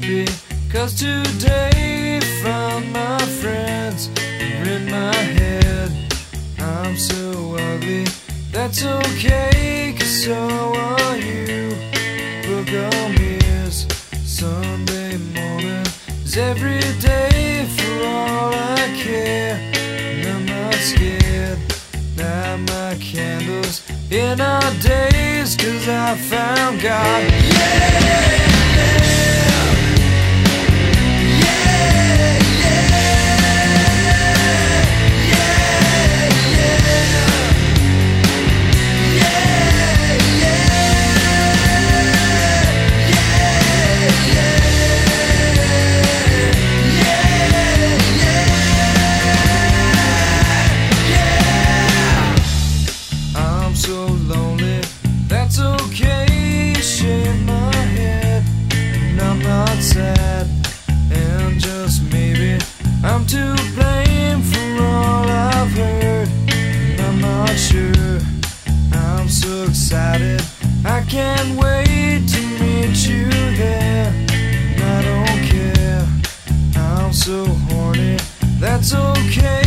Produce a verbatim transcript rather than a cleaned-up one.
happy, 'cause today found my friends are in my head. I'm so ugly, that's okay, 'cause so are you. Book on mirrors, Sunday morning is every day for all I care. And I'm not scared, light my candles in our days, 'cause I found God. Yeah! So lonely, that's okay, shake my head, and I'm not sad, and just maybe I'm to blame for all I've heard, and I'm not sure. I'm so excited, I can't wait to meet you there, and I don't care, I'm so horny, that's okay.